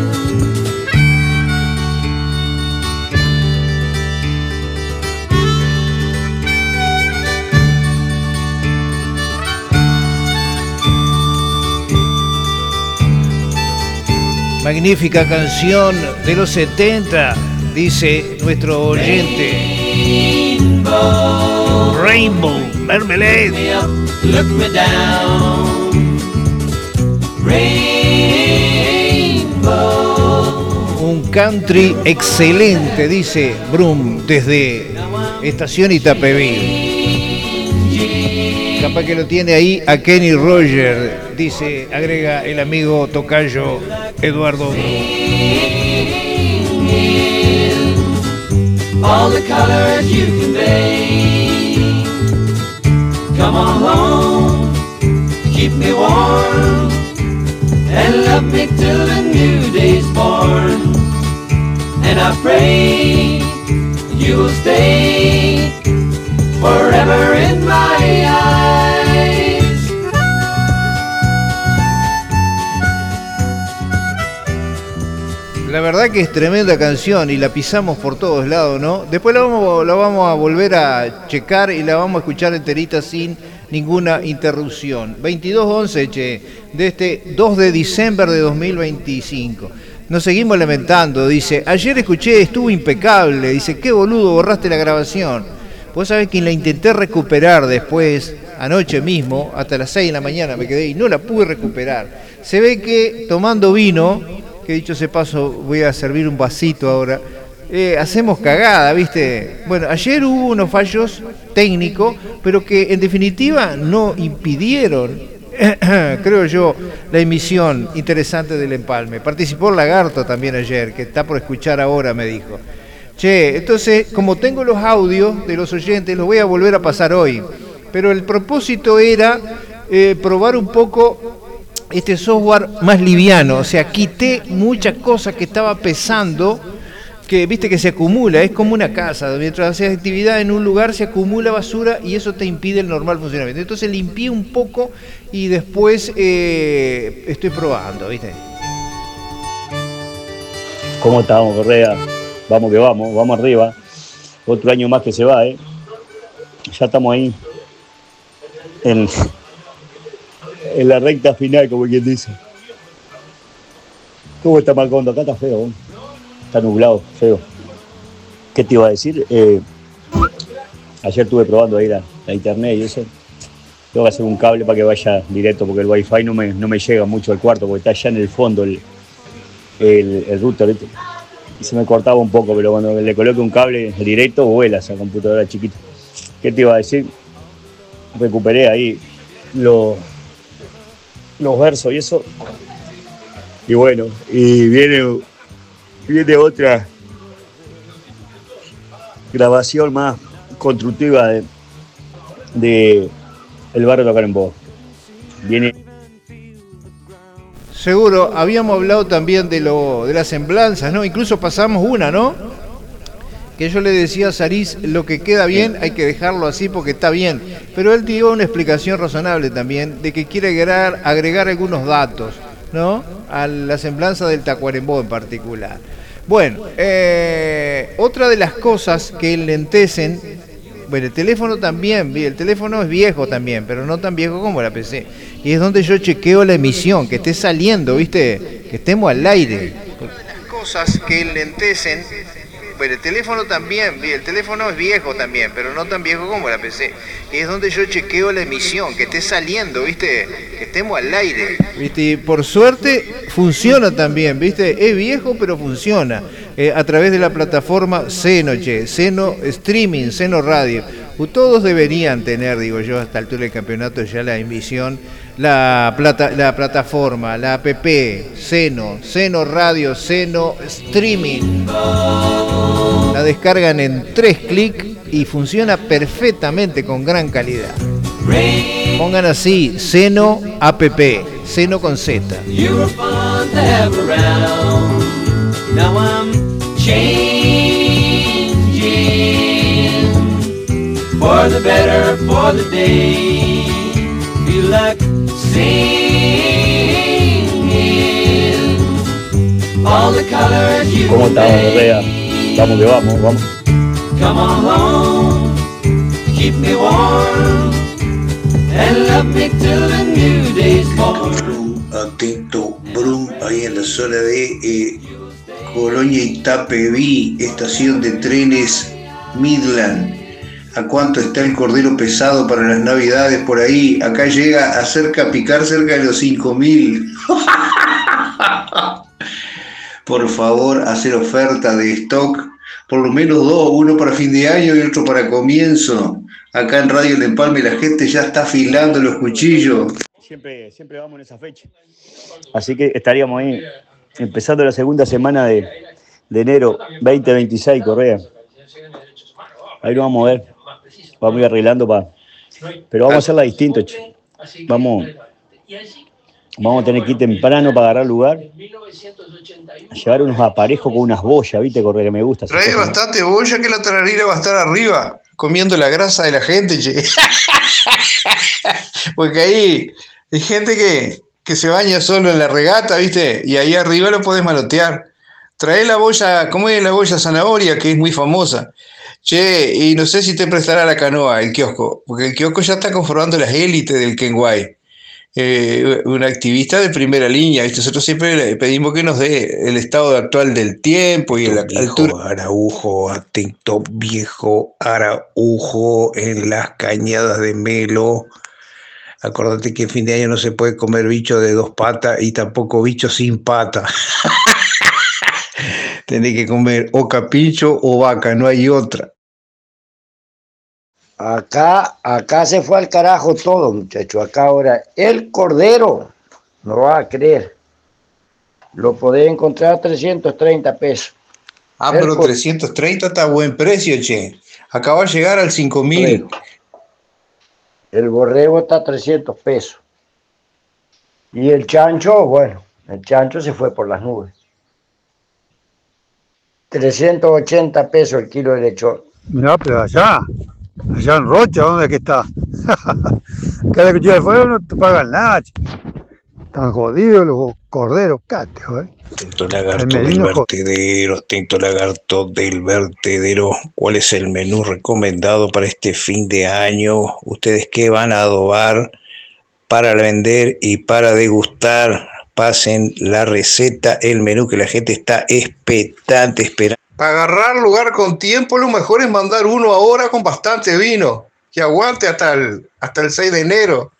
Magnífica canción de los setenta, dice nuestro oyente. Rainbow, Rainbow, Marmalade. Look me down. Rainbow. Un country excelente, dice Brum, desde Estación Itapeví. Capaz que lo tiene ahí a Kenny Roger, dice, agrega el amigo tocayo Eduardo Brum. All the colors you convey. Come on home, keep me warm, and love me till the new day's born. And I pray you will stay forever in my eyes. La verdad que es tremenda canción y la pisamos por todos lados, ¿no? Después la vamos, la vamos a volver a checar y la vamos a escuchar enterita sin ninguna interrupción. veintidós once, che, de este dos de diciembre de dos mil veinticinco. Nos seguimos lamentando, dice, ayer escuché, estuvo impecable, dice, qué boludo, borraste la grabación. Vos sabés que la intenté recuperar después, anoche mismo, hasta las seis de la mañana me quedé y no la pude recuperar. Se ve que tomando vino, que dicho ese paso, voy a servir un vasito ahora, eh, hacemos cagada, ¿viste? Bueno, ayer hubo unos fallos técnicos, pero que en definitiva no impidieron, creo yo, la emisión interesante del empalme. Participó el Lagarto también ayer, que está por escuchar ahora, me dijo. Che, entonces, como tengo los audios de los oyentes, los voy a volver a pasar hoy. Pero el propósito era eh, probar un poco este software más liviano. O sea, quité muchas cosas que estaba pesando, que viste que se acumula, es como una casa. Mientras haces actividad en un lugar se acumula basura y eso te impide el normal funcionamiento. Entonces limpié un poco y después eh, estoy probando, ¿viste? ¿Cómo estamos, Correa? Vamos que vamos, vamos arriba. Otro año más que se va, ¿eh? Ya estamos ahí en, en la recta final, como quien dice. ¿Cómo está Macondo? Acá está feo, ¿eh? Está nublado, feo. ¿Qué te iba a decir? Eh, ayer estuve probando ahí la, la internet y eso. Tengo que hacer un cable para que vaya directo, porque el wifi no me, no me llega mucho al cuarto, porque está allá en el fondo el, el, el router, ¿viste? Y se me cortaba un poco, pero cuando le coloque un cable directo, vuela esa computadora chiquita. ¿Qué te iba a decir? Recuperé ahí los, los versos y eso. Y bueno, y viene, viene otra grabación más constructiva de, de El Barrio de Tacuarembó. Viene... Seguro, habíamos hablado también de lo de las semblanzas, ¿no? Incluso pasamos una, ¿no? Que yo le decía a Sariz, lo que queda bien hay que dejarlo así porque está bien. Pero él dio una explicación razonable también de que quiere agregar, agregar algunos datos, ¿no? A la semblanza del Tacuarembó en particular. Bueno, eh, otra de las cosas que enlentecen, bueno, el teléfono también, el teléfono es viejo también, pero no tan viejo como la P C. Y es donde yo chequeo la emisión, que esté saliendo, ¿viste? Que estemos al aire. Las cosas que enlentecen, bueno, el teléfono también, el teléfono es viejo también, pero no tan viejo como la P C. Y es donde yo chequeo la emisión, que esté saliendo, ¿viste? Que estemos al aire. ¿Viste? Y por suerte funciona también, ¿viste? Es viejo, pero funciona. eh, a través de la plataforma Seno, che, Seno Streaming, Seno Radio. Todos deberían tener, digo yo, hasta el altura del campeonato ya la emisión, la, plata, la plataforma, la app, Seno, Seno Radio, Seno Streaming. La descargan en tres clics y funciona perfectamente con gran calidad. Pongan así, Seno App, Seno con Z. For the better, for the day, feel like singing all the colors you ¿Cómo estamos, Correa? Vamos que vamos, vamos. Come on home, keep me warm, and love me till the new day's born. Atento, Brum, ahí en la zona de eh, Colonia Itapeví, estación de trenes Midland. ¿A cuánto está el cordero pesado para las navidades por ahí? Acá llega a cerca, a picar cerca de los cinco mil. Por favor, hacer oferta de stock, por lo menos dos, uno para fin de año y otro para comienzo. Acá en Radio El Empalme la gente ya está afilando los cuchillos. Siempre, siempre vamos en esa fecha. Así que estaríamos ahí, empezando la segunda semana de, de enero veinte veintiséis, Correa. Ahí lo vamos a ver. Vamos a ir arreglando para... Pero vamos a hacerla distinto, che. Vamos, vamos a tener que ir temprano para agarrar lugar. A llevar unos aparejos con unas boyas, ¿viste, Correa? Que me gusta. Trae bastante boya que la tararira va a estar arriba, comiendo la grasa de la gente, che. Porque ahí hay gente que, que se baña solo en la regata, ¿viste? Y ahí arriba lo podés manotear. Trae la boya, ¿cómo es la boya zanahoria? Que es muy famosa. Che, y no sé si te prestará la canoa, el kiosco, porque el kiosco ya está conformando las élites del Kenway. Eh, un activista de primera línea, ¿viste? Nosotros siempre le pedimos que nos dé el estado actual del tiempo y la altura. Araujo, atento, viejo Araujo, en las cañadas de Melo. Acordate que en fin de año no se puede comer bicho de dos patas y tampoco bicho sin pata. Tenés que comer o capicho o vaca, no hay otra. Acá, acá se fue al carajo todo, muchachos. Acá ahora el cordero, no va a creer, lo podés encontrar a trescientos treinta pesos. Ah, el pero cor... trescientos treinta está a buen precio, che. Acá va a llegar al cinco mil. El borrego está a trescientos pesos. Y el chancho, bueno, el chancho se fue por las nubes. trescientos ochenta pesos el kilo de lechón. No, pero allá, allá en Rocha, ¿dónde es que está? Cada cuchillo de fuego no te pagan nada, chico. Están jodidos los corderos, cate, ¿eh? Atento lagarto del vertedero, atento lagarto del vertedero. ¿Cuál es el menú recomendado para este fin de año? ¿Ustedes qué van a adobar para vender y para degustar? Pasen la receta, el menú que la gente está expectante, esperando. Para agarrar lugar con tiempo, lo mejor es mandar uno ahora con bastante vino, que aguante hasta el, hasta el seis de enero.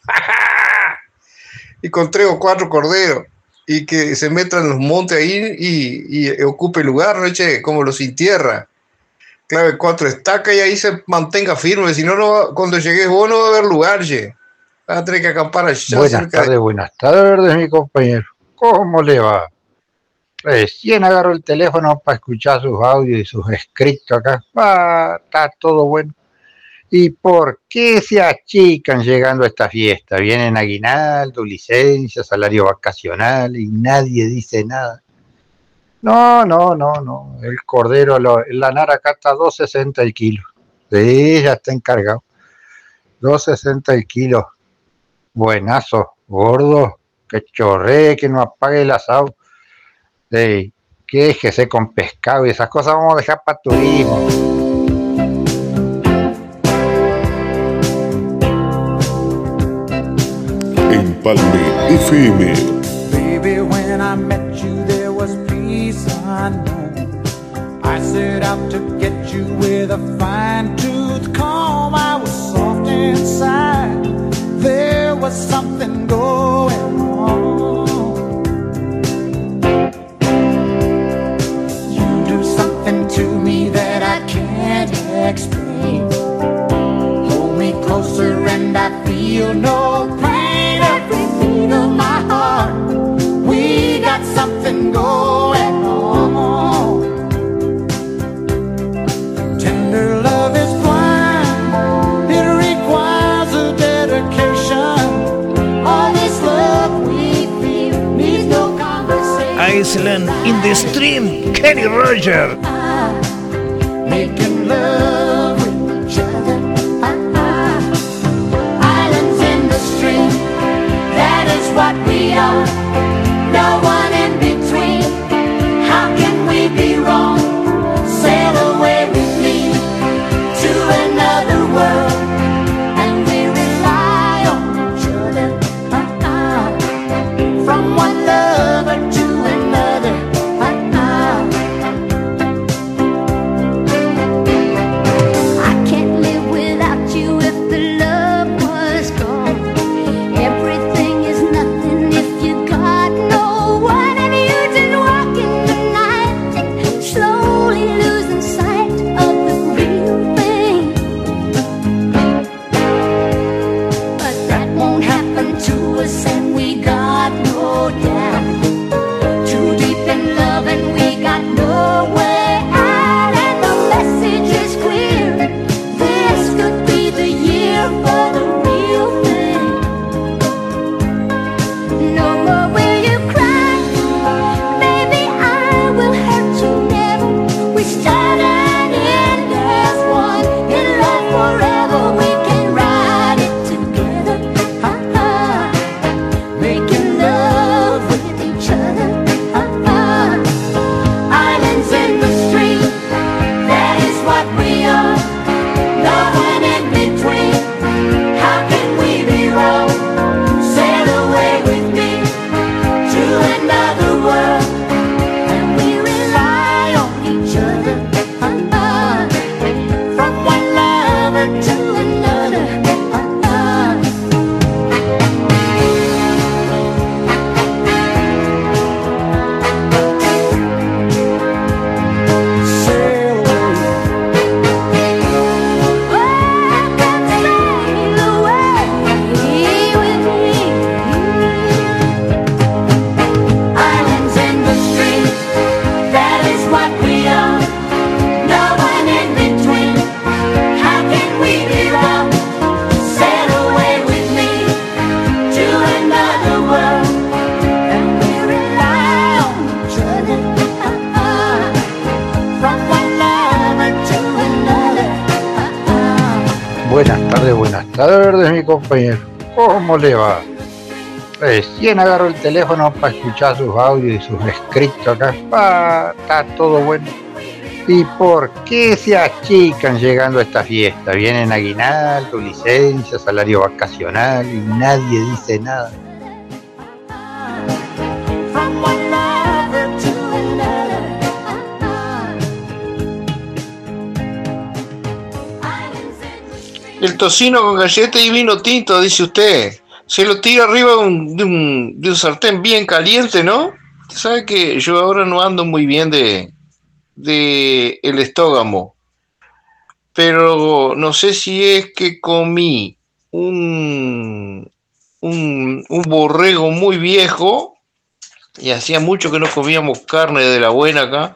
Y con tres o cuatro corderos, y que se metan en los montes ahí y, y ocupe lugar, ¿no, che? Como los sin tierra. Clave cuatro estacas y ahí se mantenga firme, si no, no, cuando llegues vos no va a haber lugar, che. Vas a tener que acampar allá. Buenas tardes, de... buenas tardes, mi compañero. ¿Cómo le va? Recién agarro el teléfono para escuchar sus audios y sus escritos acá. Ah, está todo bueno. ¿Y por qué se achican llegando a esta fiesta? Vienen aguinaldo, licencia, salario vacacional y nadie dice nada. No, no, no, no. El cordero, lo, la nara acá está dos sesenta el kilo. Sí, ya está encargado. dos sesenta el kilo. Buenazo, gordo, que chorree, que no apague el asado. Sí, quéjese con pescado y esas cosas vamos a dejar para turismo. Empalme F M. Baby, when I met you there was peace unknown. I set out to get you with a fine tooth comb. I was soft inside. There was something going on. You do got something going on. Tender love is blind, it requires a dedication. All this love we feel needs no conversation. Iceland in the stream, Kenny Rogers. Making love with each other. Uh-uh. Islands in the stream, that is what we are. No one in between. How can we be wrong? Sail away with me to another world, and we rely on each other. Uh-uh. From one lover to another. Uh-uh. I can't live without you if the love was gone. Everything is nothing if you got no one, and you just walking the night, slowly losing sight of the real thing. But that won't happen to us, and we got no doubt. Too deep in love, and we got no way out, and the message is clear. This could be the year for the real thing. No more will you cry, maybe I will hurt you never. We start and end as one, in love forever. We can ride it together, uh-uh. Making love with each other, uh-uh. Islands in the stream, that is what we are. No one in between. How can we be wrong? Sail away with me to another world, and we rely on each other. Uh-uh. From one lover to another. Uh-uh. Sail away. Oh, come sail away with me. Islands in the stream, that is what we are. No one in between. How can we be wrong? Sail away with me to another world, and we rely on each other. Uh-uh. From one lover to another. Uh-uh. Buenas tardes, buenas tardes, mi compañero. ¿Cómo le va? Recién agarro el teléfono para escuchar sus audios y sus escritos acá. Ah, está todo bueno. ¿Y por qué se achican llegando a esta fiesta? Vienen aguinaldo, licencia, salario vacacional y nadie dice nada. From one lover to another. El tocino con galleta y vino tinto, dice usted. Se lo tira arriba de un, de un, de un sartén bien caliente, ¿no? Usted sabe que yo ahora no ando muy bien de, de el estómago. Pero no sé si es que comí un, un, un borrego muy viejo, y hacía mucho que no comíamos carne de la buena acá,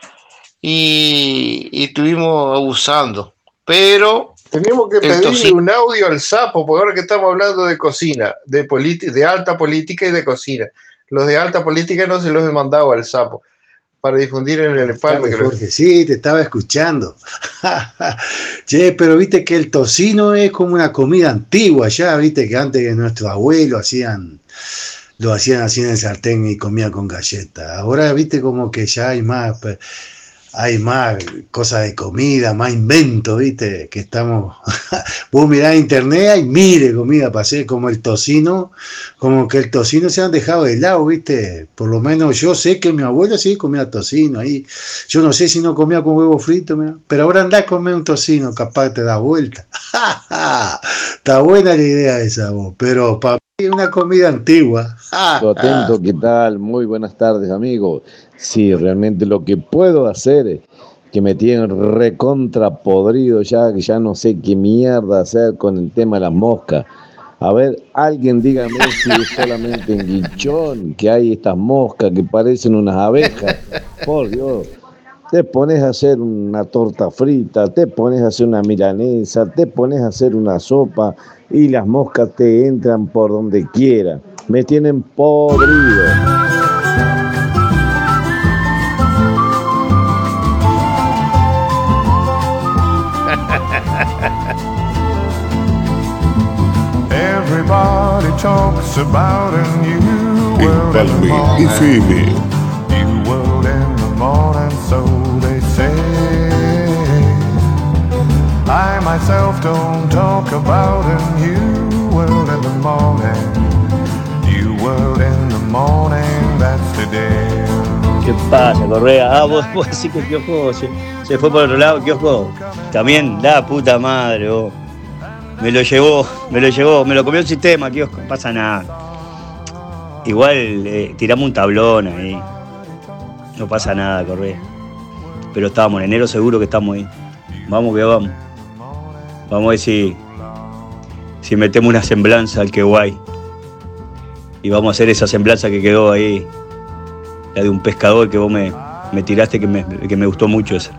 y, y estuvimos abusando. Pero tenemos que pedirle tocino, un audio al sapo, porque ahora que estamos hablando de cocina, de, politi- de alta política y de cocina, los de alta política no se los he mandado al sapo para difundir en el empalme. Claro, Jorge, sí, te estaba escuchando. Che, pero viste que el tocino es como una comida antigua ya, viste que antes que nuestros abuelos hacían, lo hacían así en el sartén y comían con galleta. Ahora viste como que ya hay más, hay más cosas de comida, más inventos, viste, que estamos, vos mirás internet, hay miles de comida para hacer, como el tocino, como que el tocino se han dejado de lado, viste, por lo menos yo sé que mi abuela sí comía tocino, ahí, yo no sé si no comía con huevo frito, mira, pero ahora andá a comer un tocino, capaz te da vuelta, está buena la idea esa vos, pero para mí es una comida antigua. Atento, ¿qué tal? Muy buenas tardes, amigos. Sí, realmente lo que puedo hacer es que me tienen recontra podrido ya, que ya no sé qué mierda hacer con el tema de las moscas. A ver, alguien dígame si es solamente en Guinchón que hay estas moscas que parecen unas abejas. Por Dios. Te pones a hacer una torta frita, te pones a hacer una milanesa, te pones a hacer una sopa y las moscas te entran por donde quiera. Me tienen podrido. Everybody talks about a new world in the Empalme F M. New world in the morning, so they say. I myself don't talk about a new world in the morning. New world in the morning, that's today. ¿Qué pasa, Correa? Ah, vos, vos decís que el Kiosco se, se fue por otro lado, el Kiosco. También, la puta madre, vos. Me lo llevó, me lo llevó, me lo comió el sistema, Kiosco, no pasa nada. Igual eh, tiramos un tablón ahí. No pasa nada, Correa. Pero estamos, en enero seguro que estamos ahí. Vamos que vamos. Vamos a ver si, si metemos una semblanza al que guay. Y vamos a hacer esa semblanza que quedó ahí. La de un pescador que vos me, me tiraste, que me, que me gustó mucho esa.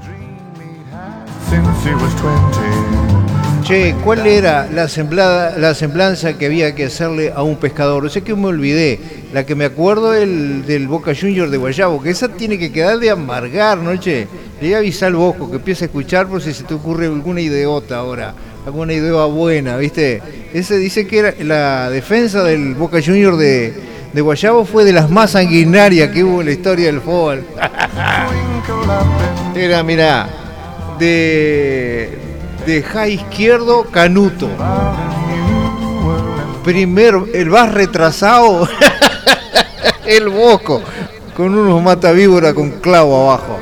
Che, ¿cuál era la, semblada, la semblanza que había que hacerle a un pescador? O sea que me olvidé. La que me acuerdo el del Boca Junior de Guayabo, que esa tiene que quedar de amargar, ¿no, che? Le voy a avisar al Bosco que empiece a escuchar por si se te ocurre alguna ideota ahora. Alguna idea buena, ¿viste? Ese dice que era la defensa del Boca Junior de, de Guayabo fue de las más sanguinarias que hubo en la historia del fútbol. Era, mirá, de... de ja izquierdo, Canuto. Primero, el más retrasado, el Bosco, con unos matavíboras con clavo abajo.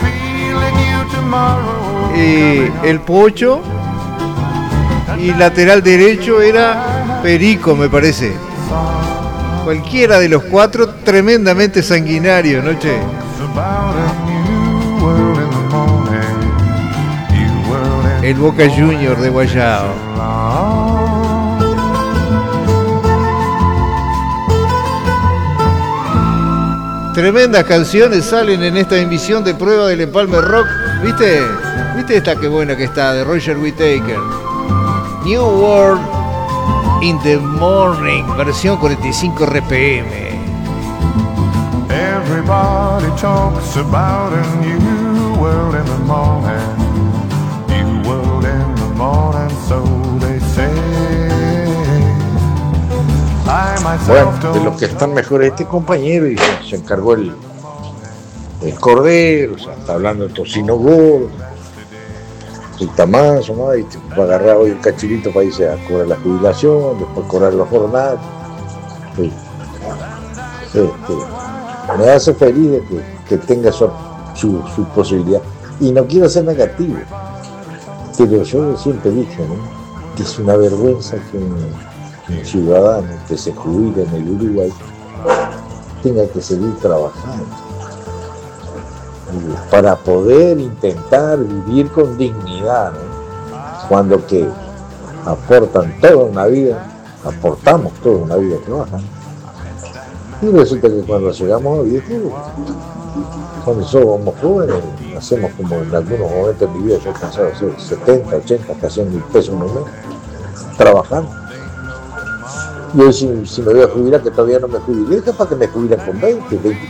Y el Pocho, y lateral derecho era Perico, me parece. Cualquiera de los cuatro, tremendamente sanguinario, ¿no, che? El Boca Junior de Guayabo. Tremendas canciones salen en esta emisión de prueba del Empalme Rock. ¿Viste? ¿Viste esta que buena que está? De Roger Whittaker. New World in the Morning, versión cuarenta y cinco R P M. Everybody talks about a new world in the morning. Morning, so they say. Bueno, de los que están mejores este compañero y se, se encargó el, el cordero, o sea, está hablando de tocino gordo, el tamazo, ¿no? Y te va a agarrar hoy un cachirito para irse a cobrar la jubilación, después cobrar los jornadas. Sí. Sí, sí. Me hace feliz de que, que tenga su, su, su posibilidad. Y no quiero ser negativo. Pero yo siempre dije, ¿no?, que es una vergüenza que un, un ciudadano que se jubile en el Uruguay tenga que seguir trabajando para poder intentar vivir con dignidad, ¿no? Cuando que aportan toda una vida, aportamos toda una vida trabajando. Y resulta que cuando llegamos a viejos, cuando somos jóvenes, hacemos como en algunos momentos de mi vida, yo he cansado de hacer setenta, ochenta, hasta cien mil pesos en un mes, trabajando. Y hoy si, si me voy a jubilar, que todavía no me jubilé, es capaz que me jubilan con veinte, veinte.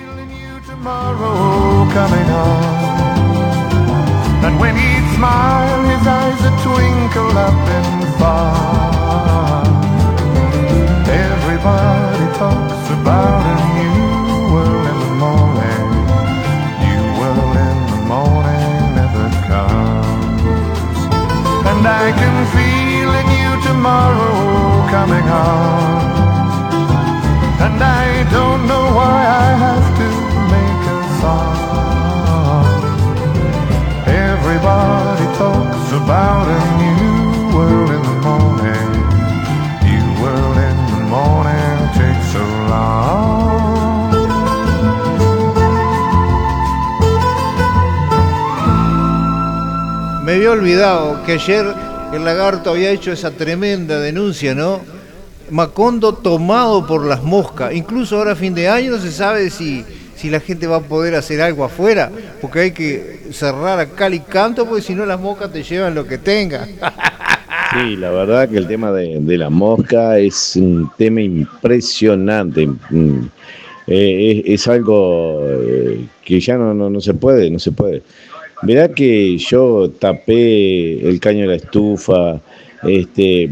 I can feel a new tomorrow coming on, and I don't know why I have to make a song. Everybody talks about a new world in the morning. New world in the morning takes so long. Me había olvidado que ayer el Lagarto había hecho esa tremenda denuncia, ¿no?, Macondo tomado por las moscas. Incluso ahora a fin de año no se sabe si, si la gente va a poder hacer algo afuera, porque hay que cerrar a cal y canto, porque si no las moscas te llevan lo que tengan. Sí, la verdad que el tema de, de la mosca es un tema impresionante. Mm, eh, es, es algo eh, que ya no, no, no se puede, no se puede. Verá que yo tapé el caño de la estufa, este,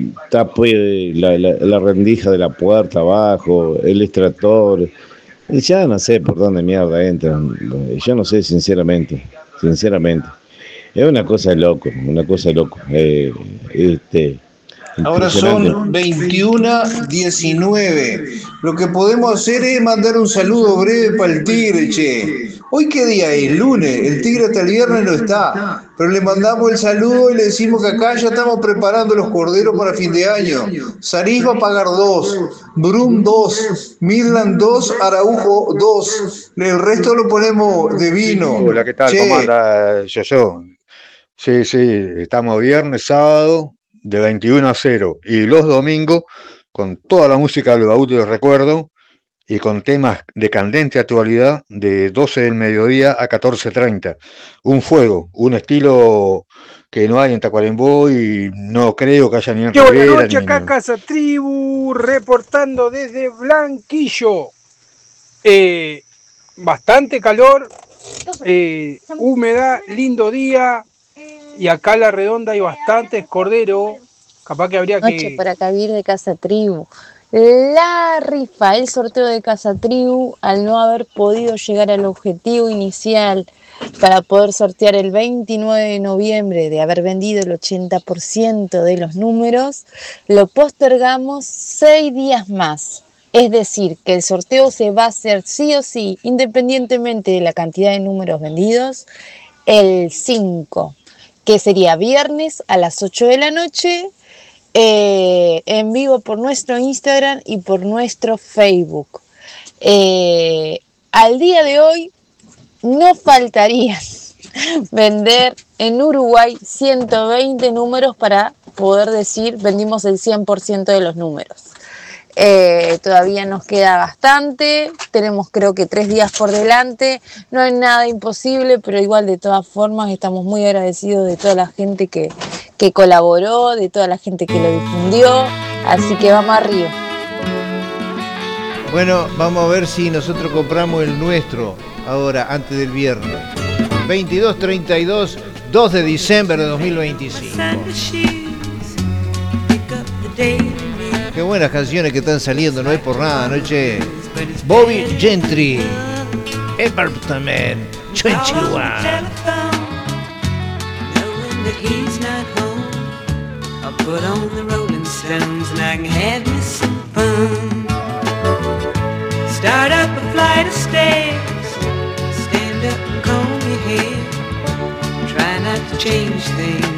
tapé la, la, la rendija de la puerta abajo, el extractor. Ya no sé por dónde mierda entran. Yo no sé, sinceramente, sinceramente. Es una cosa de loco, una cosa de loco. Eh, este, Ahora son veintiuno diecinueve. Lo que podemos hacer es mandar un saludo breve para el Tigre, che. ¿Hoy qué día es? Lunes. El Tigre hasta el viernes no está. Pero le mandamos el saludo y le decimos que acá ya estamos preparando los corderos para fin de año. Sarís va a pagar dos, Brum dos, Midland dos, Araujo dos. El resto lo ponemos de vino. Hola, ¿qué tal? Che. ¿Cómo anda, Yoyo? Sí, sí, estamos viernes, sábado, de veintiuno a cero. Y los domingos, con toda la música del baúl del recuerdo y con temas de candente actualidad, de doce del mediodía a catorce treinta. Un fuego, un estilo que no hay en Tacuarembó y no creo que haya ni en Qué buena Rivera, noche, ni acá en- Casa Tribu, reportando desde Blanquillo. Eh, bastante calor, eh, humedad, lindo día. Y acá en La Redonda hay bastantes corderos. Capaz que habría Noche que... para Kabir de Casa Tribu. La rifa, el sorteo de Casa Tribu, al no haber podido llegar al objetivo inicial para poder sortear el veintinueve de noviembre, de haber vendido el ochenta por ciento de los números, lo postergamos seis días más. Es decir, que el sorteo se va a hacer sí o sí, independientemente de la cantidad de números vendidos, el cinco, que sería viernes a las ocho de la noche, eh, en vivo por nuestro Instagram y por nuestro Facebook. Eh, al día de hoy no faltaría vender en Uruguay ciento veinte números para poder decir vendimos el cien por ciento de los números. Eh, todavía nos queda bastante, tenemos creo que tres días por delante, no hay nada imposible, pero igual de todas formas estamos muy agradecidos de toda la gente que, que colaboró, de toda la gente que lo difundió, así que vamos arriba. Bueno, vamos a ver si nosotros compramos el nuestro ahora, antes del viernes. veintidós treinta y dos, dos de diciembre de dos mil veinticinco. Qué buenas canciones que están saliendo, no es por nada, noche. Bobby Gentry, Apartment veintiuno. That he's not home, I'll put on the Rolling Stones and I can have me some fun. Start up a flight of stairs, stand up and comb your hair. Try not to change things